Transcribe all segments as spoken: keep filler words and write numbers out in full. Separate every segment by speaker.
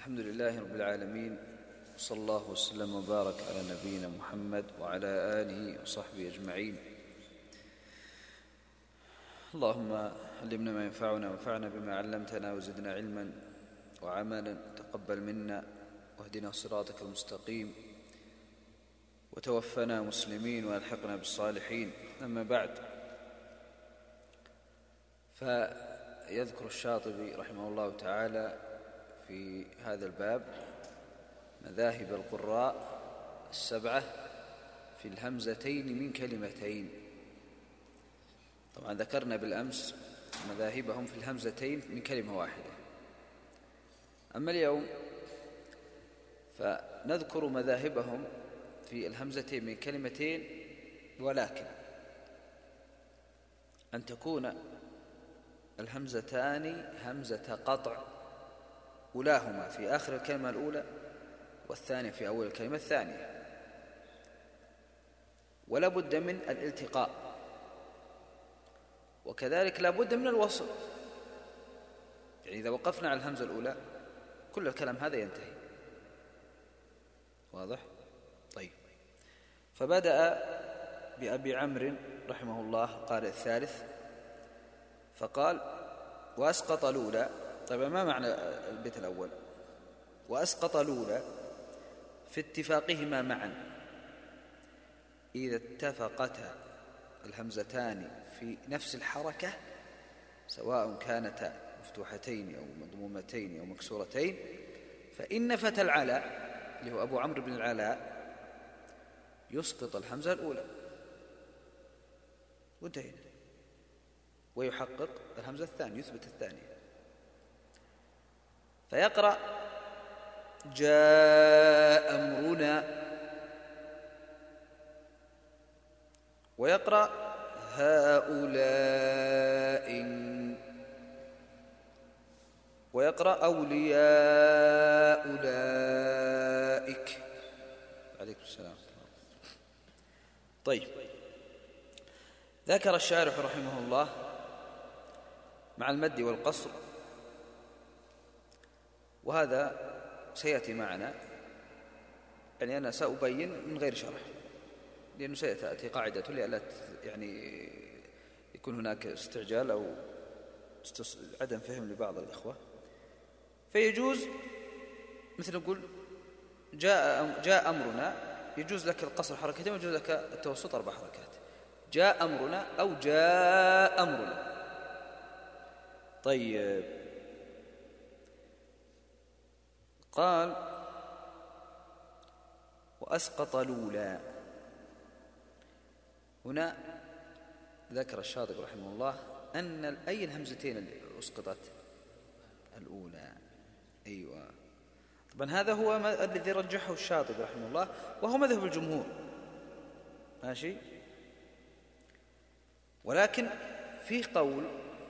Speaker 1: الحمد لله رب العالمين، وصلى الله وسلم وبارك على نبينا محمد وعلى آله وصحبه أجمعين. اللهم علمنا ما ينفعنا وانفعنا بما علمتنا وزدنا علما وعملا، تقبل منا واهدنا صراطك المستقيم وتوفنا مسلمين والحقنا بالصالحين. أما بعد، فيذكر الشاطبي رحمه الله تعالى في هذا الباب مذاهب القراء السبعة في الهمزتين من كلمتين. طبعا ذكرنا بالأمس مذاهبهم في الهمزتين من كلمة واحدة. أما اليوم فنذكر مذاهبهم في الهمزتين من كلمتين، ولكن أن تكون الهمزتان همزة قطع، أولاهما في آخر الكلمة الأولى والثانية في أول الكلمة الثانية، ولا بد من الالتقاء، وكذلك لا بد من الوصل. يعني إذا وقفنا على الهمزة الأولى كل الكلام هذا ينتهي. واضح؟ طيب، فبدأ بأبي عمرو رحمه الله القارئ الثالث فقال: وأسقط الأولى. طيب، ما معنى البيت الأول؟ وأسقط الأولى في اتفاقهما معا إذا اتفقتا الهمزتان في نفس الحركة، سواء كانتا مفتوحتين أو مضمومتين أو مكسورتين، فإن فتى العلاء اللي هو أبو عمرو بن العلاء يسقط الهمزة الأولى وانتهينا، ويحقق الهمزة الثانية، يثبت الثانية، فيقرأ: جاء أمرنا، ويقرأ: هؤلاء، ويقرأ: أولياء أولئك. عليكم السلام. طيب، ذكر الشارح رحمه الله مع المد والقصر، وهذا سيأتي معنا، يعني أنا سأبين من غير شرح، لأنه سيأتي قاعدة لئلا يعني يكون هناك استعجال أو عدم فهم لبعض الإخوة. فيجوز مثل نقول جاء جاء أمرنا، يجوز لك القصر حركتين ويجوز لك التوسط أربع حركات. جاء أمرنا أو جاء أمرنا. طيب، قال: وأسقط الأولى. هنا ذكر الشاطبي رحمه الله أن أي الهمزتين اللي أسقطت؟ الأولى. أيوة، طبعا هذا هو الذي رجحه الشاطبي رحمه الله، وهو مذهب الجمهور، ماشي. ولكن فيه قول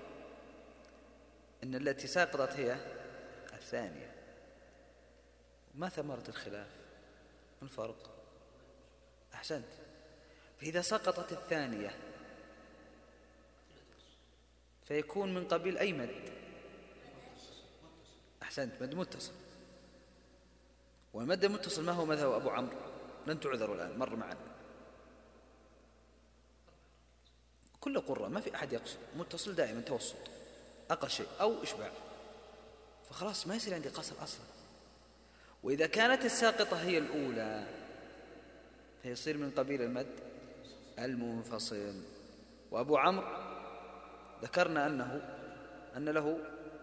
Speaker 1: أن التي ساقطت هي الثانية. ما ثمرة الخلاف؟ ما الفرق؟ أحسنت. فإذا سقطت الثانية فيكون من قبيل أي مد؟ أحسنت، مد متصل. والمد المتصل ما هو مذهب أبو عمرو؟ لن تعذروا الآن، مر معنا كل قرة، ما في أحد يقصد متصل، دائما توسط أقل شيء أو إشباع، فخلاص ما يصير عندي قصر أصلا. وإذا كانت الساقطة هي الأولى فيصير من قبيل المد المنفصل. وأبو عمرو ذكرنا أنه أن له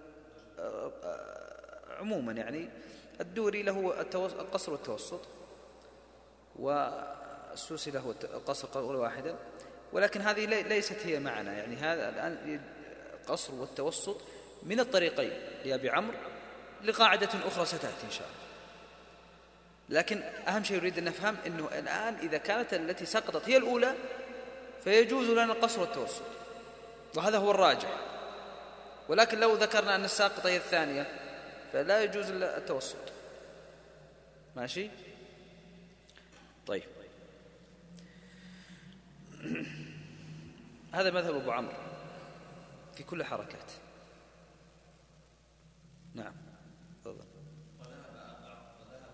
Speaker 1: عموما يعني الدوري له القصر والتوسط، والسوسي له القصر قولا واحدا، ولكن هذه ليست هي معنا. يعني هذا الآن القصر والتوسط من الطريقين لأبي عمرو لقاعدة أخرى ستأتي إن شاء الله. لكن أهم شيء يريد أن نفهم أنه الآن إذا كانت التي سقطت هي الأولى فيجوز لنا القصر والتوسط، وهذا هو الراجح. ولكن لو ذكرنا أن الساقطة هي الثانية فلا يجوز إلا التوسط، ماشي. طيب، هذا مذهب أبو عمرو في كل حركات. نعم، تفضل.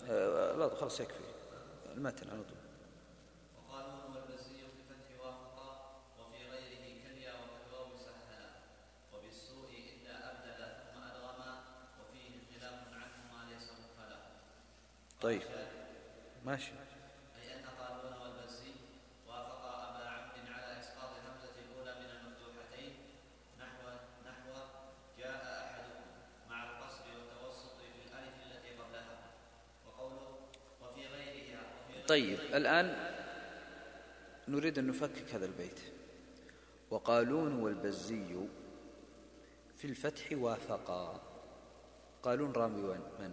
Speaker 1: آه لا خلاص يكفي المتن على طول.
Speaker 2: وقالون والبزي في الفتح وافقا وفي غيره كليا وكالواو سهلا وبالسوء إلا أبدل ثم أدغما وفيه خلاف عنهما ليس مقفلا.
Speaker 1: طيب ماشي.
Speaker 2: أي أن قالون والبزي وافقا أبا عمرو على إسقاط الهمزة الأولى من المفتوحتين نحو نحو جاء أحدهم مع القصر والتوسط في الألف التي قبلها. وقوله وفي غيرها وفي غيرها.
Speaker 1: طيب الآن نريد أن نفكك هذا البيت. وقالون والبزي في الفتح وافقا. قالون راوي من؟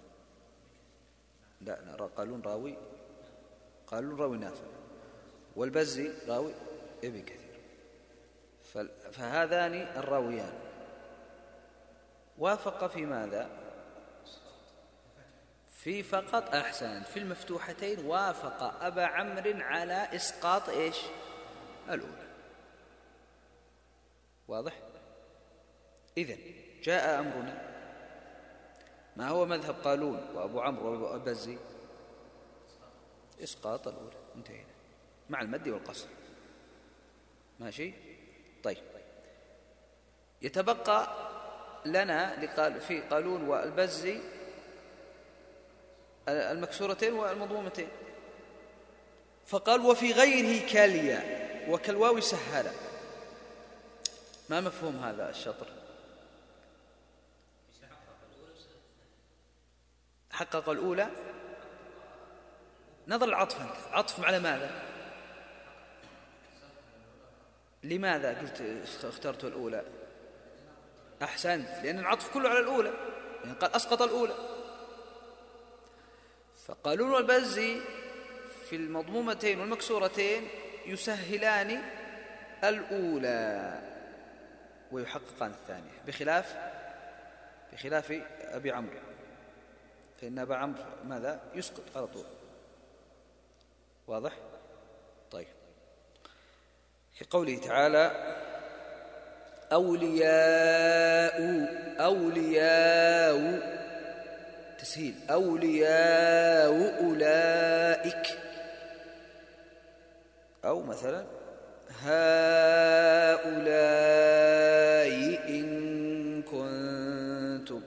Speaker 1: لا, لا قالون راوي قالون راوي نافع والبزي راوي ابن كثير. فهذان الراويان وافق في ماذا؟ في فقط أحسن في المفتوحتين وافق أبا عمرو على إسقاط إيش؟ الأولى. واضح؟ إذن جاء أمرنا. ما هو مذهب قالون وأبو عمرو وأبو البزي؟ إسقاط الأولى. انتهينا مع المد والقصر. ماشي؟ طيب يتبقى لنا في قالون والبزي المكسورتين والمضمومتين. فقال وفي غيره كاليا وكالواو سهلا. ما مفهوم هذا الشطر؟ حقق الأولى. نظر العطف أنت عطف على ماذا؟ لماذا قلت اخترت الأولى؟ أحسنت لأن العطف كله على الأولى يعني قال أسقط الأولى. فقالون والبزي في المضمومتين والمكسورتين يسهلان الأولى ويحققان الثانية بخلاف بخلاف أبي عمرو فإن أبا عمرو ماذا؟ يسقط على طول. واضح؟ طيب في قوله تعالى أولياء أولياء تسهيل أولياء أولئك أو مثلا هؤلاء إن كنتم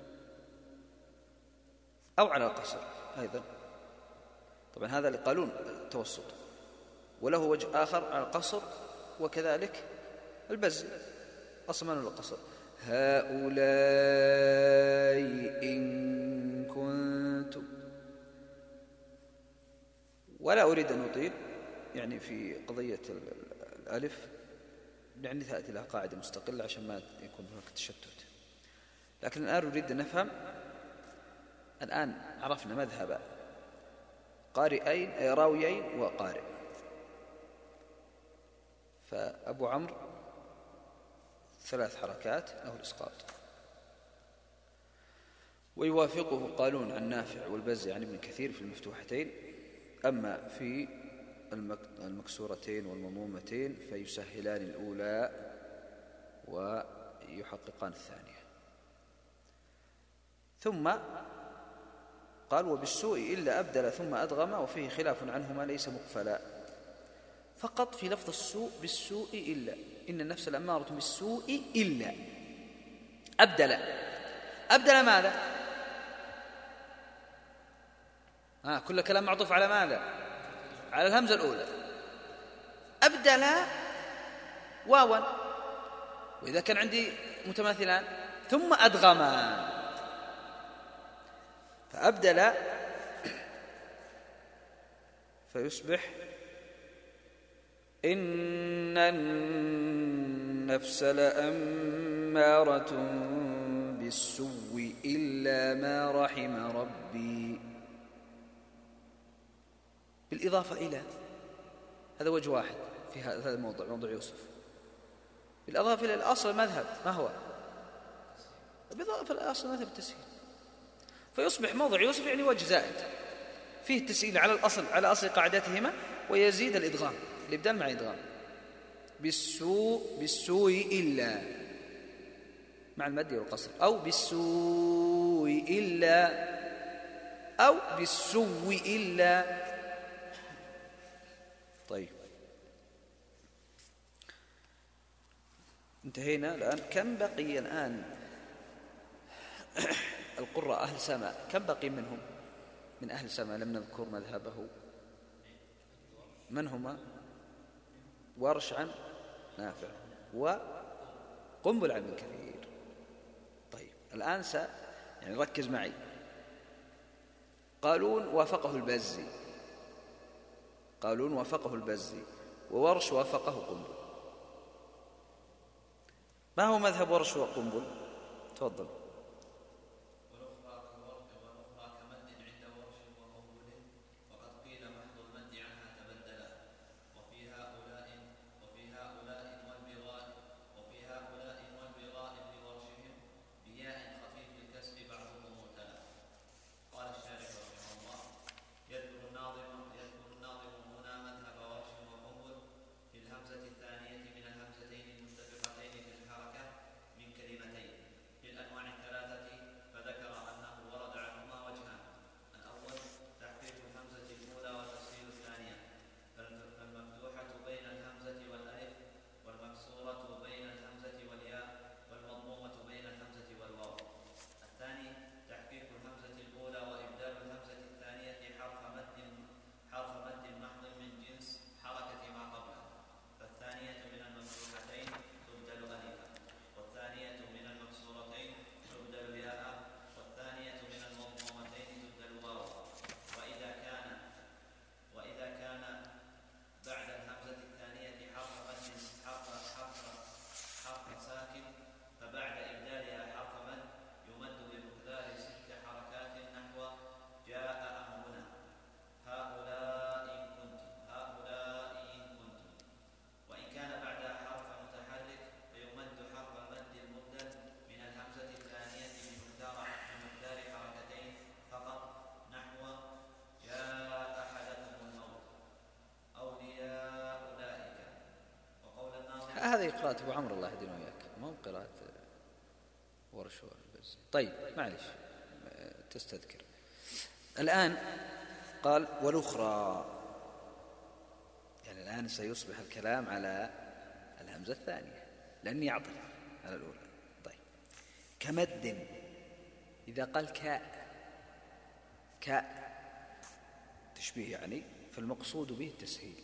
Speaker 1: أو على القصر أيضا. طبعا هذا لقالون التوسط وله وجه آخر على القصر وكذلك البزي أصلا له القصر هؤلاء إن كنتم. ولا أريد أن أطيل يعني في قضية الألف يعني تأتي لها قاعدة مستقلة عشان ما يكون هناك تشتت. لكن الآن أريد أن نفهم. الآن عرفنا مذهب قارئين راويين وقارئ. فأبو عمرو ثلاث حركات له الإسقاط ويوافقه قالون عن نافع والبزي عن ابن كثير في المفتوحتين. أما في المكسورتين والمضمومتين فيسهلان الأولى ويحققان الثانية. ثم قال وبالسوء إلا أبدل ثم أدغم وفيه خلاف عنهما ليس مقفلا. فقط في لفظ السوء بالسوء إلا إن النفس الأمارة بالسوء إلا أبدل. أبدل ماذا؟ آه كل كلام معطوف على ماذا؟ على الهمزة الأولى. أبدل واوا وإذا كان عندي متماثلان ثم أدغما فأبدل فيصبح إن النفس لأمارة بالسوء إلا ما رحم ربي بالإضافة إلى. هذا وجه واحد في هذا الموضوع موضوع يوسف. بالإضافة إلى الأصل المذهب ما هو؟ بالإضافة إلى الأصل المذهب التسهيل. فيصبح موضع يوسف يعني وجه زائد فيه التسهيل على الأصل على أصل قاعدتهما ويزيد الإدغام الإبدال مع إدغام بالسوء بالسوء إلا مع المد والقصر أو بالسوء إلا أو بالسو إلا. طيب انتهينا الآن. كم بقي الآن القراء أهل سماء؟ كم بقي منهم من أهل سماء لم نذكر مذهبه؟ من هما؟ ورش عن نافع وقنبل عن ابن كثير. طيب الآن س يعني ركز معي. قالون وافقه البزي، قالون وافقه البزي، وورش وافقه قنبل. ما هو مذهب ورش وقنبل؟ تفضل. هذه قراءة أبو عمرو الله يهدينا وياك، ما هو قراءة ورش بس. طيب معلش تستذكر. الآن قال والأخرى، يعني الآن سيصبح الكلام على الهمزة الثانية لأني يعطف على الأولى. طيب كمد، إذا قال كاء كاء تشبيه يعني، فالمقصود به التسهيل.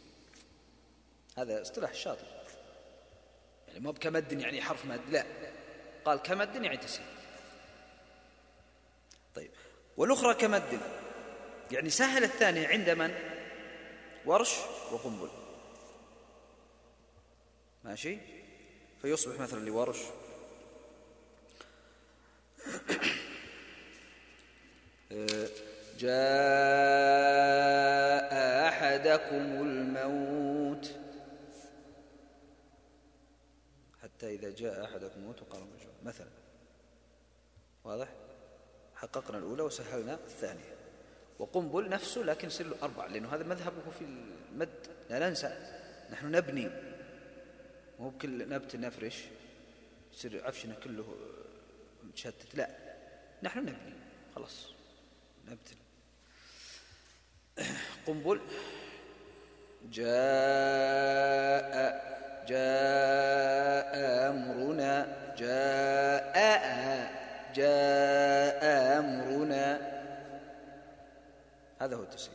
Speaker 1: هذا اصطلاح الشاطر، يعني ما بكمد يعني حرف مد، لا، قال كمد يعني تسهيل. طيب والأخرى كمد يعني سهل الثانية عند من؟ ورش وقنبل، ماشي. فيصبح مثلا لورش جاء أحدكم الموت، حتى إذا جاء أحدكم الموت وقال مجنون مثلا. واضح؟ حققنا الأولى وسهلنا الثانية. وقنبل نفسه لكن يصير له أربعة، لأنه هذا مذهبه في المد. لا ننسى نحن نبني، مو بكل نبت نفرش يصير عفشنا كله متشتت، لا، نحن نبني خلاص نبت. قنبل جاء جاء أمرنا، جاء جاء أمرنا، هذا هو التسهيل.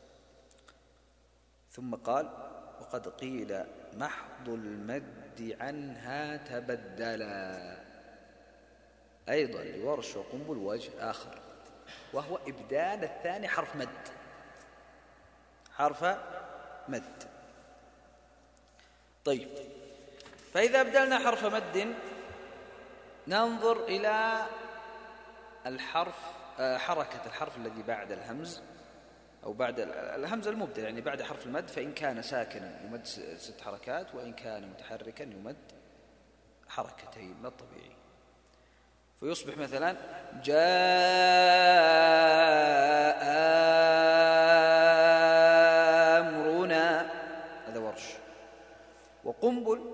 Speaker 1: ثم قال وقد قيل محض المد عنها تبدلا، أيضا لورش وقنبل وجه آخر، وهو إبدال الثاني حرف مد، حرف مد. طيب فإذا أبدلنا حرف مد ننظر إلى الحرف، حركة الحرف الذي بعد الهمز أو بعد الهمزة المبدل، يعني بعد حرف المد، فإن كان ساكنا يمد ست حركات، وإن كان متحركا يمد حركتين من الطبيعي. فيصبح مثلا جاء أمرنا، هذا ورش. وقنبل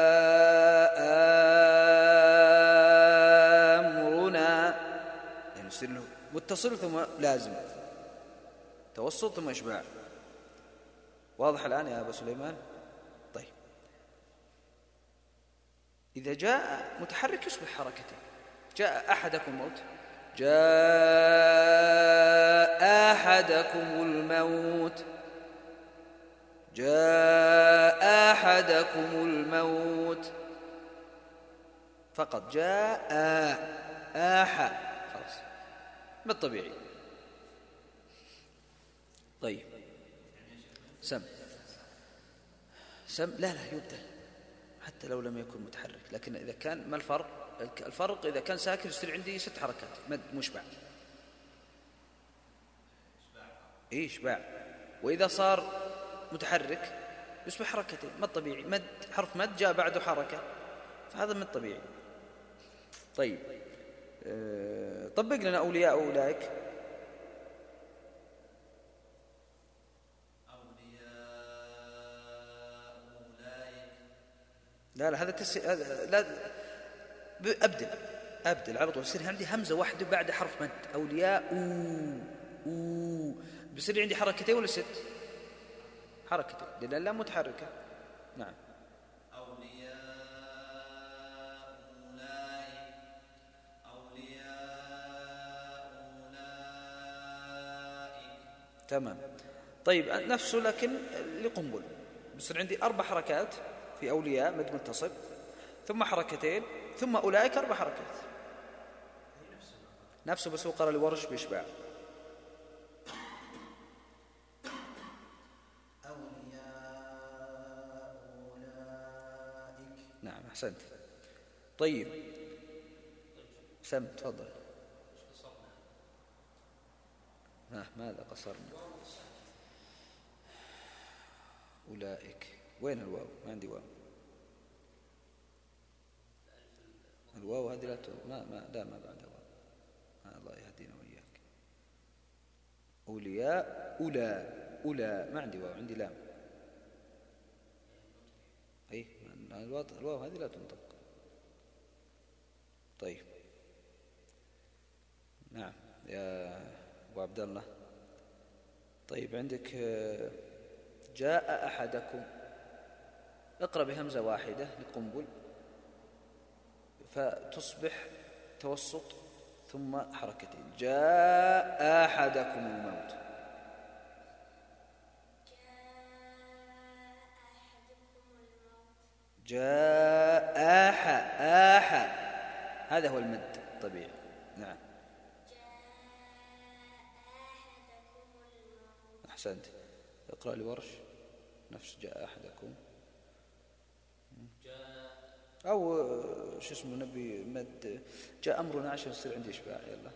Speaker 1: جاء أمرنا، يعني يصير له متصل ثم لازم، توسط ثم إشباع. واضح الآن يا أبا سليمان؟ طيب إذا جاء متحرك يصبح حركتين. جاء أحدكم الموت، جاء أحدكم الموت، جاء أحدكم الموت، فقط جاء آح، خلاص بالطبيعي. طيب سم سم لا لا يبدأ حتى لو لم يكن متحرك، لكن إذا كان ما الفرق؟ الفرق إذا كان ساكن يصير عندي ست حركات مد مشبع، إيه إشباع. وإذا صار متحرك يصبح حركتين، ما الطبيعي؟ مد، حرف مد جاء بعده حركة، فهذا من الطبيعي. طيب أه طبق لنا أولياء أولئك. لا لا هذا تس... لا أبدل أبدل على طول، يصير عندي همزة واحدة بعد حرف مد. أولياء أو أو بيصير عندي حركتين ولا ست؟ حركتين لأن لا متحركة. نعم.
Speaker 2: أولياء أولئك، أولياء أولئك.
Speaker 1: تمام. طيب نفسه لكن لقنبل، بيصير عندي أربع حركات في أولياء مد متصل، ثم حركتين، ثم أولئك أربع حركات. نفسه بس هو قرأ لورش بإشباع. نعم أحسنت. طيب سم تفضل. آه ماذا قصرنا؟ أولئك وين الواو؟ ما عندي واو. الواو هذه لا ما ما لا ما بعدها واو. آه الله يهدينا وإياك. أولياء أولى أولى ما عندي واو، عندي لام. أي الواو هذه لا تنطق. طيب نعم يا أبو عبد الله. طيب عندك جاء أحدكم، اقرأ بهمزة واحدة لقنبل فتصبح توسط ثم حركتين. جاء أحدكم الموت، جاء آح آح، هذا هو المد الطبيعي. نعم أحسنت. اقرأ لورش نفس جاء أحدكم، أو شو اسمه نبي مد جاء أمرنا عشان يصير عندي إشباع. يلا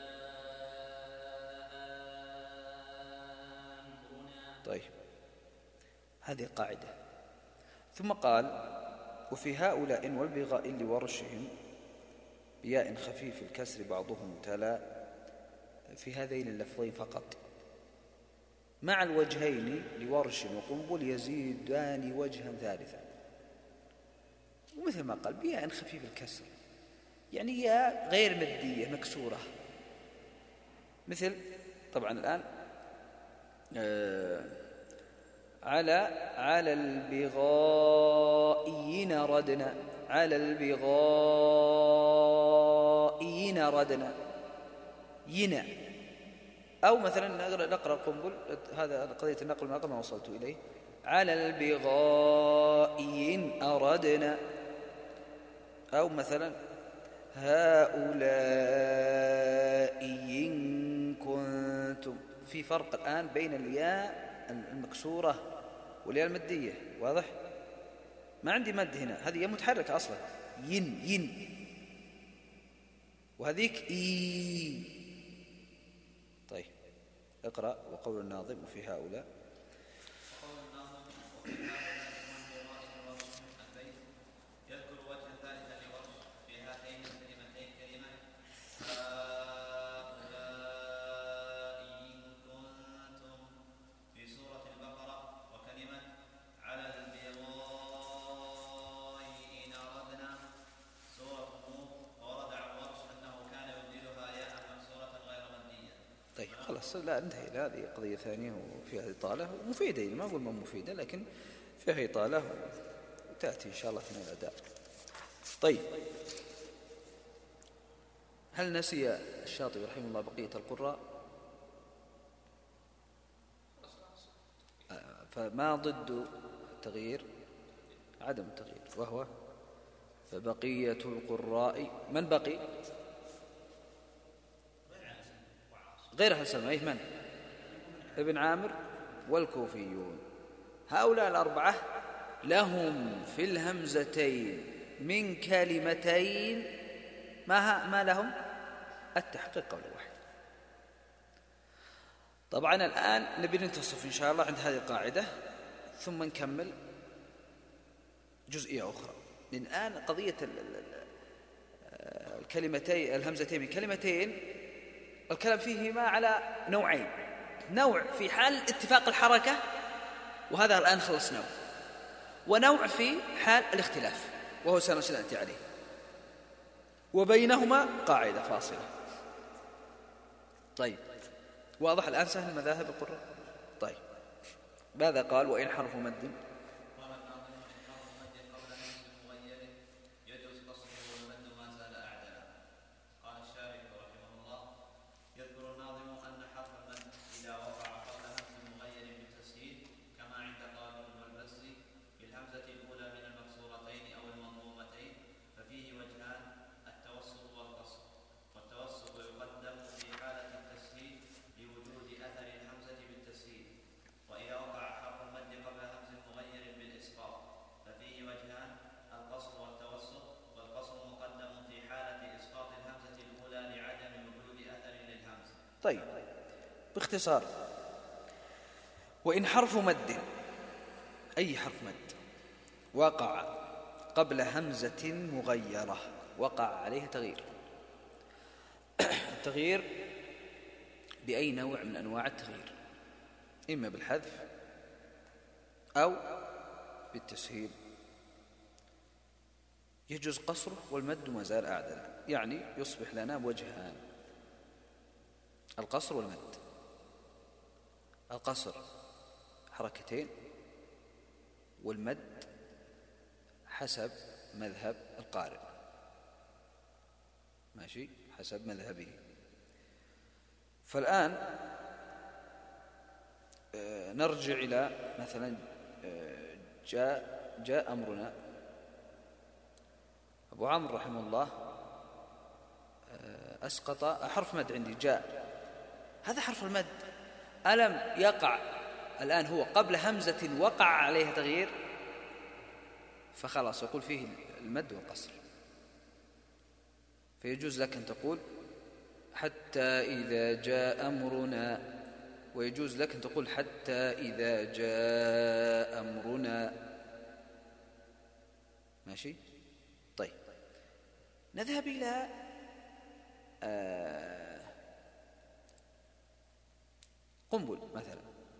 Speaker 1: طيب هذه قاعدة. ثم قال وفي هؤلاء والبغاء لورشهم بياء خفيف الكسر بعضهم تلا في هذين اللفظين فقط، مع الوجهين لورش وقنبل يزيدان وجها ثالثا. ومثل ما قال بياء خفيف الكسر، يعني ياء غير مدية مكسورة، مثل طبعا الآن آه على على البغائين ردنا، على البغائين ردنا ينا. أو مثلا نقرأ قنبل، هذا قضية النقل والنقل ما وصلت إليه. على البغائين أردنا، أو مثلا هؤلاء إن كنتم. في فرق الآن بين الياء المكسورة والياء المدية، واضح؟ ما عندي مد هنا، هذه ياء متحركة أصلا، ين ين، وهذيك إي. طيب اقرأ وقول الناظم وفي هؤلاء.
Speaker 2: وقول الناظم وفي هؤلاء يذكر وجها ثالثا لورش في هاتين الكلمتين كلمة هؤلاء إن كنتم في سورة البقرة، وكلمة على البغاء إن أردنا سورة النور. وورد عن ورش أنه كان يبدلها ياء مكسورة
Speaker 1: خاصة لا انتهي، هذه قضية ثانية وفيها إطالة ومفيدة، ما أقول ما مفيدة لكن فيها إطالة وتأتي إن شاء الله في الأداء. طيب، هل نسي الشاطبي رحمه الله بقية القراء؟ فما ضد التغيير؟ عدم التغيير، وهو فبقية القراء من بقي؟ غير حسن أيه من؟ ابن عامر والكوفيون. هؤلاء الأربعة لهم في الهمزتين من كلمتين ما, ما لهم التحقيق قول واحد. طبعا الآن نبي ننتصف إن شاء الله عند هذه القاعدة ثم نكمل جزئية أخرى. لأن الآن قضية الكلمتين الهمزتين من كلمتين الكلام فيهما على نوعين، نوع في حال اتفاق الحركة وهذا الآن خلصناه، ونوع في حال الاختلاف وهو سنأتي عليه، وبينهما قاعدة فاصلة. طيب واضح الآن سهل مذاهب القراء؟ طيب ماذا قال؟ وإن حرف مد طيب باختصار، وإن حرف مد أي حرف مد وقع قبل همزة مغيرة وقع عليه تغيير. التغيير بأي نوع من أنواع التغيير، إما بالحذف أو بالتسهيل، يجوز قصره والمد ما زال أعدل، يعني يصبح لنا وجهان: القصر والمد. القصر حركتين، والمد حسب مذهب القارئ، ماشي، حسب مذهبه. فالآن نرجع إلى مثلا جاء جاء أمرنا. أبو عمرو رحمه الله أسقط حرف مد عندي جاء، هذا حرف المد ألم يقع الآن هو قبل همزة وقع عليها تغيير، فخلاص يقول فيه المد والقصر. فيجوز لك أن تقول حتى إذا جاء أمرنا، ويجوز لك أن تقول حتى إذا جاء أمرنا، ماشي. طيب نذهب إلى آه قنبل مثلا.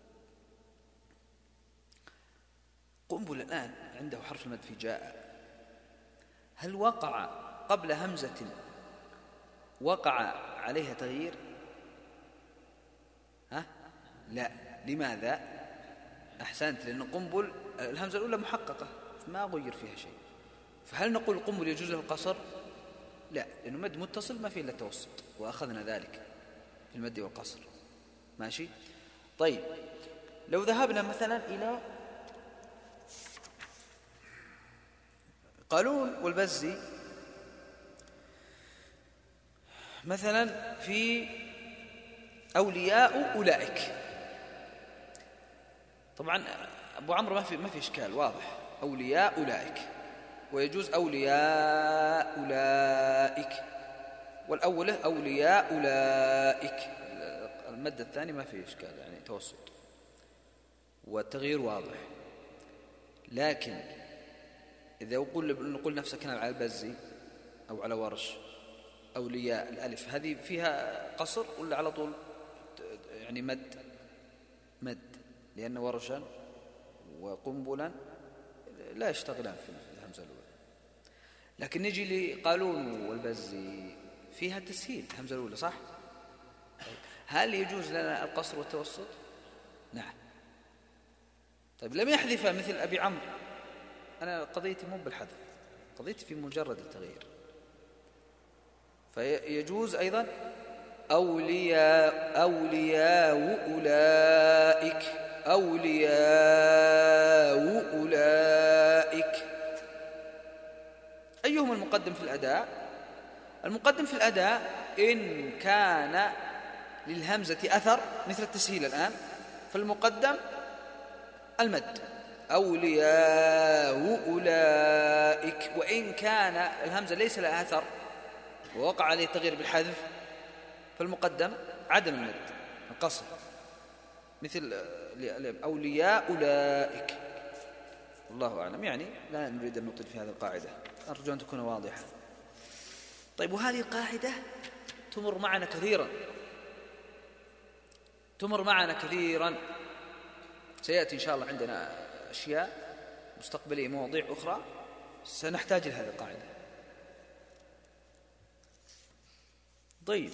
Speaker 1: قنبل الآن عنده حرف المد في جاء، هل وقع قبل همزة وقع عليها تغيير؟ ها؟ لا. لماذا؟ أحسنت، لأن قنبل الهمزة الأولى محققة ما غير فيها شيء. فهل نقول قنبل يجوز له القصر؟ لا، لأنه مد متصل ما فيه إلا التوسط، وأخذنا ذلك في المد والقصر، ماشي. طيب لو ذهبنا مثلا إلى قالون والبزي مثلا في أولياء أولئك، طبعا أبو عمرو ما في ما في إشكال، واضح أولياء أولئك، ويجوز أولياء أولئك، والأولى أولياء أولئك، المد الثاني ما في إشكال يعني توسط والتغيير واضح. لكن إذا نقول نقول نفس الكلام على البزي أو على ورش، أولياء الألف هذه فيها قصر ولا على طول يعني مد؟ مد، لأن ورشا وقنبلا لا يشتغلان في الهمزة الأولى. لكن نجي لقالون والبزي فيها تسهيل الهمزة الأولى، صح؟ هل يجوز لنا القصر والتوسط؟ نعم. طيب لم يحذف مثل أبي عمرو، أنا قضيتي مو بالحذف، قضيتي في مجرد التغيير. فيجوز أيضا أولياء أولياء أولئك أولياء أولئك. أيهما المقدم في الأداء؟ المقدم في الأداء إن كان للهمزة أثر مثل التسهيل الآن، فالمقدم المد أولياء أولئك. وإن كان الهمزة ليس لها أثر ووقع عليه تغيير بالحذف، فالمقدم عدم المد القصر، مثل أولياء أولئك. الله أعلم. يعني لا نريد أن نطيل في هذه القاعدة، أرجو أن تكون واضحة. طيب، وهذه القاعدة تمر معنا كثيرا تمر معنا كثيرا سيأتي إن شاء الله عندنا أشياء مستقبلية، مواضيع أخرى سنحتاج لهذه القاعدة. طيب،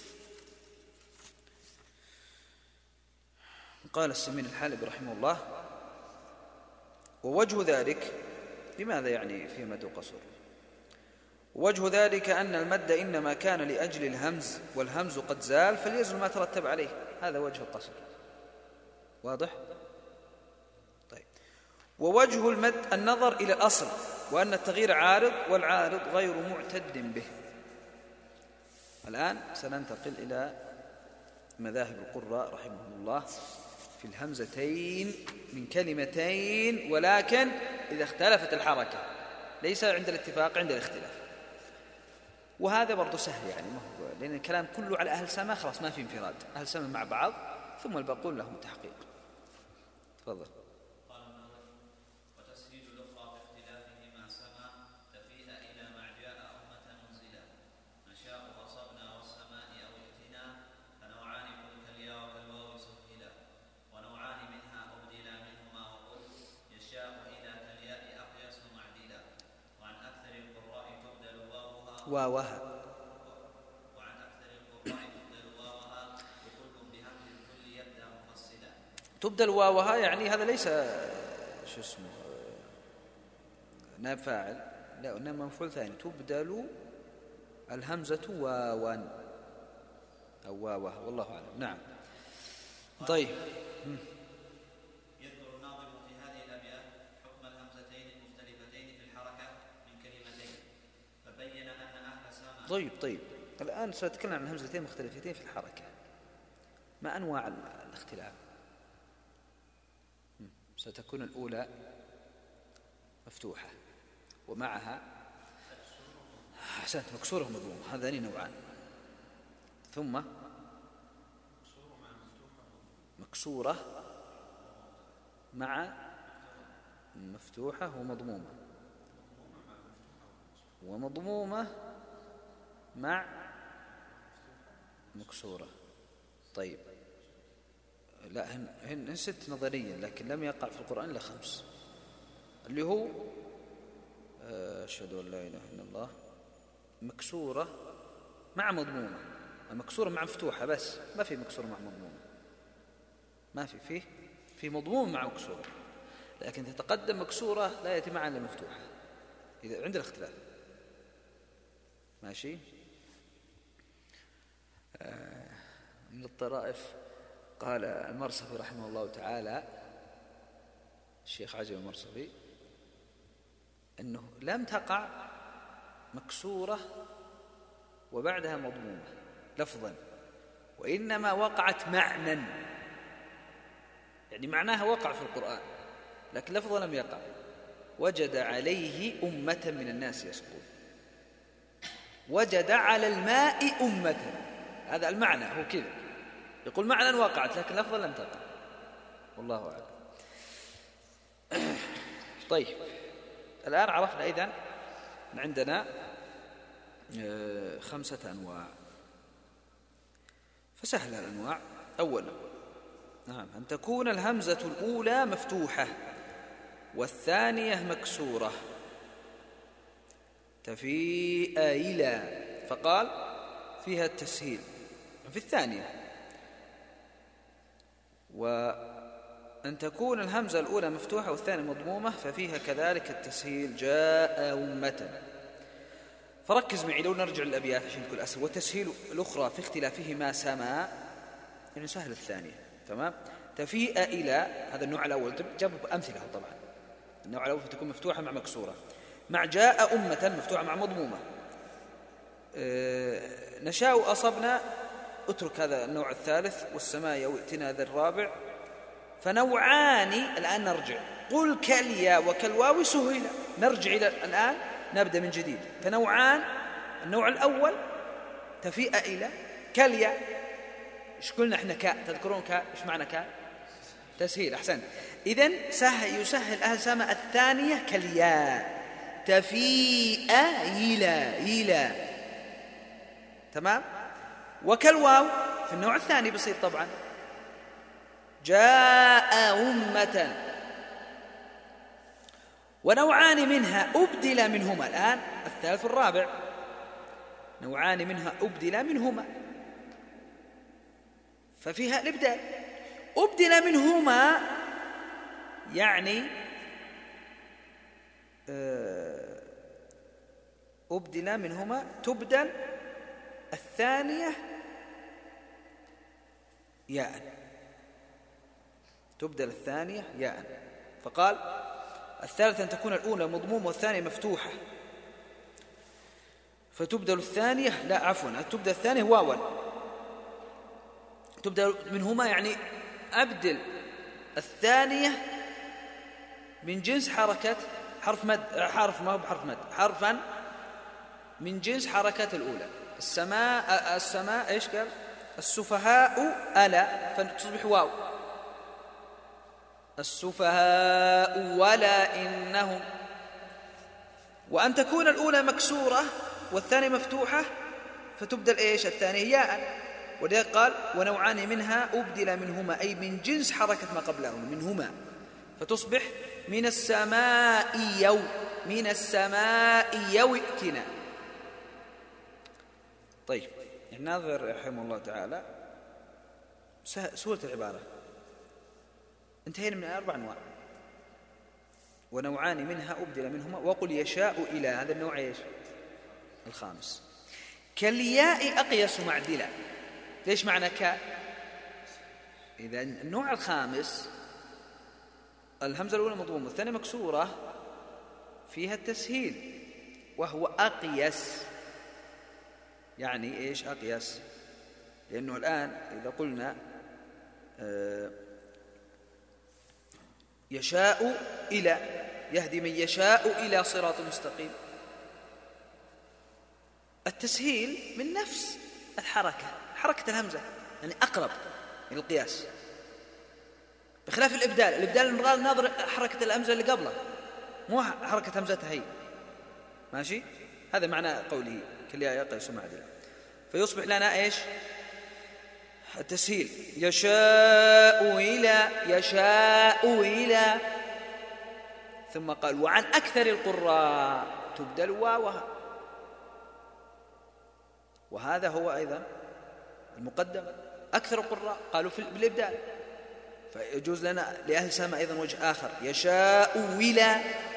Speaker 1: قال السمين الحالبي رحمه الله: ووجه ذلك، لماذا يعني في مد وقصر؟ وجه ذلك أن المد إنما كان لأجل الهمز، والهمز قد زال فليزل ما ترتب عليه، هذا وجه القصر. واضح؟ طيب، ووجه المد النظر إلى الأصل، وأن التغيير عارض والعارض غير معتد به. الآن سننتقل إلى مذاهب القراء رحمهم الله في الهمزتين من كلمتين، ولكن إذا اختلفت الحركة، ليس عند الاتفاق، عند الاختلاف. وهذا برضو سهل يعني، ما هو لأن الكلام كله على أهل سما، خلاص ما في انفراد، أهل سما مع بعض، ثم الباقون لهم تحقيق. تفضل.
Speaker 2: قال الناظم: وتسهيل الأخرى باختلافهما سما تفيء إلى ما جاء أمة منزلا نشاء أصبنا والسماء أو ائتنا فنوعان قل كاليا وكالواو سهلا ونوعان منها أبدلا منهما وقل يشاء إلى كالياء أقيس معدلا وعن أكثر القراء تبدل واوها
Speaker 1: واوها
Speaker 2: وعن أكثر القراء تبدل واوها وكل بهمز الكل يبدأ مفصلا.
Speaker 1: تبدل واوها يعني هذا ليس شو اسمه نائب فاعل، لا، إنما مفعول ثاني. تبدل الهمزة واوا أو واوها، والله أعلم. نعم. طيب،
Speaker 2: يذكر الناظم في هذه الأبيات حكم الهمزتين المختلفتين في الحركة من كلمتين، فبين أن أهل سما.
Speaker 1: طيب طيب الآن سنتكلم عن همزتين مختلفتين في الحركة. ما أنواع الاختلاف؟ ستكون الأولى مفتوحة ومعها أحسنت مكسورة ومضمومة، هذان نوعان. ثم مكسورة مع مفتوحة ومضمومة، ومضمومة مع مكسورة. طيب، لا، هن, هن ست نظريا، لكن لم يقع في القرآن إلا خمس، اللي هو أشهد أن لا إله إلا الله، مكسورة مع مضمومة، مكسورة مع مفتوحة بس، ما في مكسورة مع مضمومة، ما في فيه في مضموم مع مكسورة، لكن تتقدم مكسورة لا يأتي معها إلا مفتوحة إذا عند الاختلاف. ماشي. آه من الطرائف قال المرصفي رحمه الله تعالى، الشيخ عجب المرصفي، أنه لم تقع مكسورة وبعدها مضمومة لفظا، وإنما وقعت معنى، يعني معناها وقع في القرآن لكن لفظا لم يقع. وجد عليه أمة من الناس يسقون، وجد على الماء أمة، هذا المعنى هو كذا، يقول معنى وقعت لكن لفظا لم تقع، والله أعلم. طيب، الآن عرفنا إذن عندنا خمسة أنواع، فسهل الأنواع. أولا، نعم، أن تكون الهمزة الأولى مفتوحة والثانية مكسورة، تفيء إلى، فقال فيها التسهيل. في الثانية وأن تكون الهمزة الأولى مفتوحة والثانية مضمومة ففيها كذلك التسهيل جاء أمة. فركز معي لو نرجع للأبيات عشان تكون أسهل. والتسهيل الأخرى في اختلافهما سما، يعني سهل الثانية، تمام. تفيء إلى، هذا النوع الأول جاب أمثلة طبعا. النوع الأول فتكون مفتوحة مع مكسورة، مع جاء أمة مفتوحة مع مضمومة. أه نشاء أصبنا، اترك هذا النوع الثالث. والسماء يؤتنا ذا الرابع. فنوعان، الآن نرجع. قل كاليا وكالواو سهل. نرجع إلى الآن نبدأ من جديد. فنوعان، النوع الأول تفيء إلى كاليا. إيش قلنا إحنا كاء؟ تذكرون كاء؟ إيش معنى كاء؟ تسهيل. أحسنت. إذن سهل يسهل أهل سماء الثانية كالياء، تفيء إلى إلى، تمام. وكالواو في النوع الثاني بسيط طبعا، جاء أمة. ونوعان منها أبدل منهما، الآن الثالث والرابع، نوعان منها أبدل منهما ففيها الإبدال. أبدل منهما يعني أبدل منهما تبدل الثانية ياء، تبدل الثانية ياء. فقال الثالثة أن تكون الأولى مضمومة والثانية مفتوحة فتبدل الثانية، لا عفوا تبدل الثانية واوا، تبدل منهما يعني أبدل الثانية من جنس حركة حرف مد، حرف ما هو بحرف مد، حرفا من جنس حركات الأولى. السماء السماء إيش قال؟ السفهاء ألا، فتصبح واو. السفهاء ولا إنهم. وأن تكون الأولى مكسورة والثانية مفتوحة فتبدل إيش؟ الثانية ياء. ولذلك قال ونوعان منها أبدل منهما، أي من جنس حركة ما قبلهما، منهما، فتصبح من السماء يو، من السماء يوئتنا. طيب الناظر رحمه الله تعالى سهولة العبارة. انتهينا من أربع أنواع. ونوعان منها أبدل منهما. وقل يشاء إلى، هذا النوع إيش؟ الخامس. كالياء أقيس معدلا. ليش معنى كاء؟ إذا النوع الخامس الهمزة الأولى مضمومة والثانية مكسورة فيها التسهيل وهو أقيس. يعني إيش أقيس؟ لأنه الآن إذا قلنا يشاء إلى، يهدي من يشاء إلى صراط مستقيم، التسهيل من نفس الحركة، حركة الهمزة، يعني أقرب من القياس، بخلاف الإبدال. الإبدال المراد ناظر حركة الهمزة اللي قبله، مو حركة همزتها هي. ماشي؟ هذا معنى قوله كالياء يقيس معدلا. فيصبح لنا إيش؟ التسهيل يشاء إلى، يشاء إلى. ثم قال وعن أكثر القراء تبدل واوها، وهذا هو أيضا المقدم. أكثر القراء قالوا في بالإبدال، فيجوز لنا لأهل سماء أيضا وجه آخر يشاء إلى.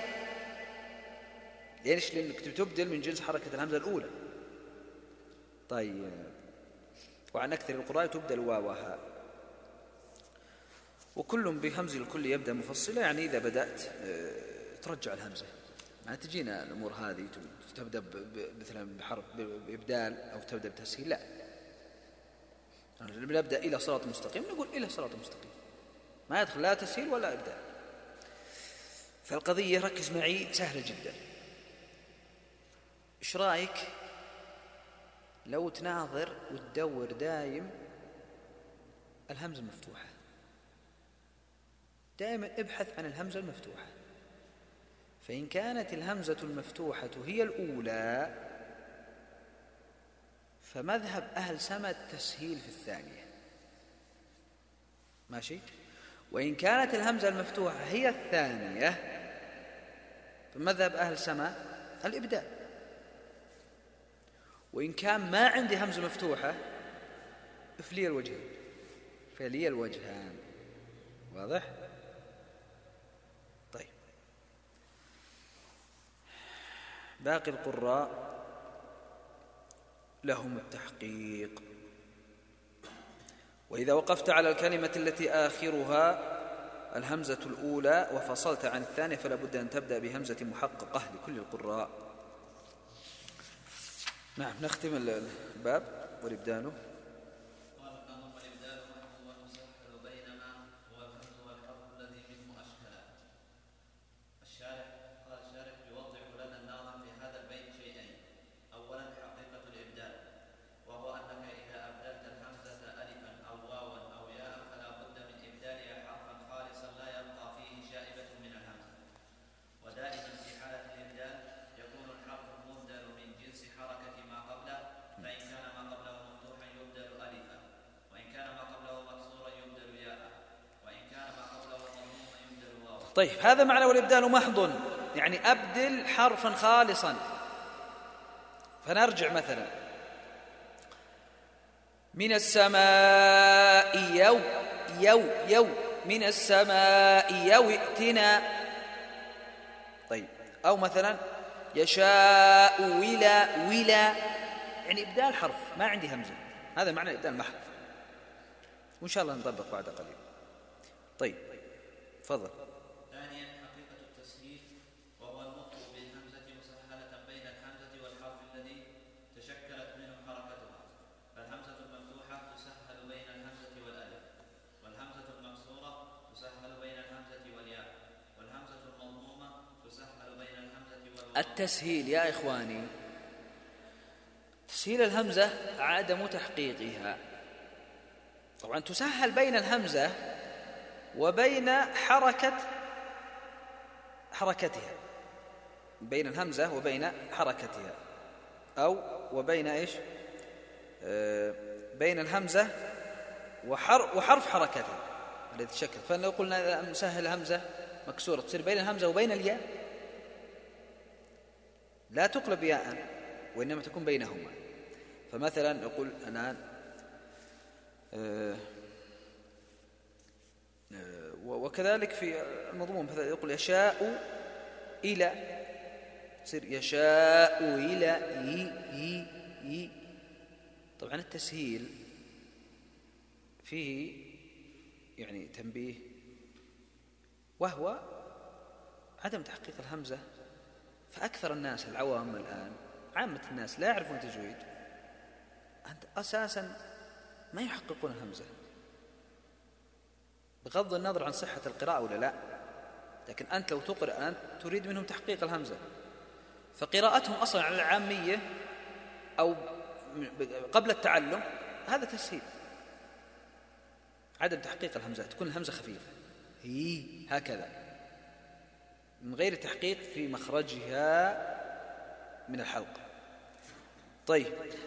Speaker 1: ليش؟ لأنك تبدل من جنس حركة الهمزة الأولى. طيب وعن أكثر القراء تبدل واوها. وكل بهمز الكل يبدأ مفصلة، يعني إذا بدأت ترجع الهمزة. ما تجينا الأمور هذه تبدأ مثلا بحرف بإبدال أو تبدأ بتسهيل، لا. نبدأ إلى صراط مستقيم نقول إلى صراط مستقيم، ما يدخل لا تسهيل ولا إبدال. فالقضية ركز معي سهلة جدا. إيش رأيك لو تناظر وتدور دايم الهمزة المفتوحة؟ دائما ابحث عن الهمزة المفتوحة، فإن كانت الهمزة المفتوحة هي الأولى فمذهب أهل سما التسهيل في الثانية، ماشي؟ وإن كانت الهمزة المفتوحة هي الثانية فمذهب أهل سما الإبدال. وإن كان ما عندي همزة مفتوحة فلي الوجهين، فلي الوجهان. واضح؟ طيب، باقي القراء لهم التحقيق. وإذا وقفت على الكلمة التي آخرها الهمزة الأولى وفصلت عن الثانية فلا بد أن تبدأ بهمزة محققة لكل القراء. نعم، نختم الباب والإبدال. طيب، هذا معنى والإبدال محض، يعني أبدل حرفا خالصا. فنرجع مثلا من السماء يو يو يو من السماء يو ائتنا. طيب، أو مثلا يشاء ولا ولا، يعني إبدال حرف ما عندي همزة، هذا معنى الإبدال محض، وإن شاء الله نطبق بعد قليل. طيب، تفضل. التسهيل يا إخواني، تسهيل الهمزة عدم تحقيقها. طبعا تسهل بين الهمزة وبين حركة حركتها، بين الهمزة وبين حركتها، أو وبين إيش آه بين الهمزة وحر وحرف حركتها الذي تشكل. فلو قلنا نسهل همزة مكسورة تصير بين الهمزة وبين الياء، لا تقلب ياء وإنما تكون بينهما. فمثلا يقول الآن آه آه وكذلك في المضموم يقول يشاء إلى، تصير يشاء إلى ي ي ي. طبعا التسهيل فيه يعني تنبيه، وهو عدم تحقيق الهمزة. فأكثر الناس العوام الآن، عامة الناس لا يعرفون تجويد، أنت أساسا ما يحققون الهمزة، بغض النظر عن صحة القراءة ولا لا. لكن أنت لو تقرأ أنت تريد منهم تحقيق الهمزة، فقراءتهم أصلا على العامية أو قبل التعلم هذا تسهيل، عدم تحقيق الهمزة، تكون الهمزة خفيفة هي هكذا من غير تحقيق في مخرجها من الحلقة. طيب،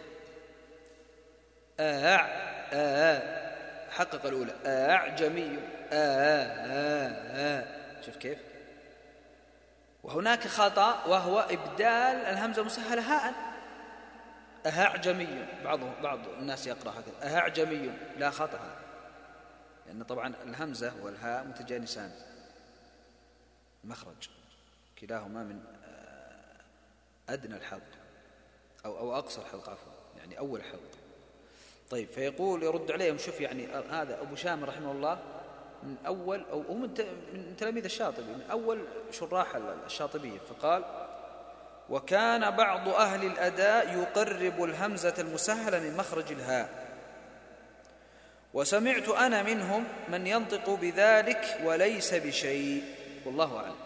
Speaker 1: أع أع حقق الأولى أعجمي أع شوف كيف. وهناك خطأ وهو إبدال الهمزة مسهلة هاء، أعجمي، بعض بعض الناس يقرأ هكذا أعجمي، لا، خطأ، لأن طبعا الهمزة والهاء متجانسان مخرج، كلاهما من أدنى الحلق أو أو أقصى الحلق عفوا، يعني أول حلق. طيب، فيقول يرد عليهم، شوف يعني هذا أبو شامر رحمه الله من أول أو هو من تلاميذ الشاطبي، من أول شراح الشاطبية، فقال: وكان بعض أهل الأداء يقرب الهمزة المسهلة من مخرج الهاء، وسمعت أنا منهم من ينطق بذلك وليس بشيء، والله أعلم.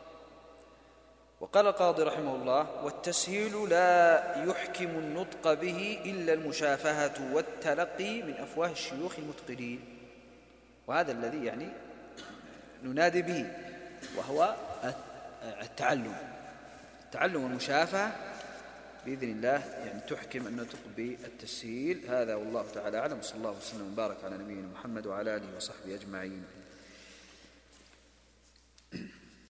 Speaker 1: وقال القاضي رحمه الله: والتسهيل لا يحكم النطق به إلا المشافهة والتلقي من أفواه الشيوخ المتقنين، وهذا الذي يعني ننادي به، وهو التعلم التعلم والمشافهة بإذن الله، يعني تحكم النطق بالتسهيل. هذا والله تعالى أعلم، صلى الله وسلم وبارك على نبينا محمد وعلى آله وصحبه أجمعين.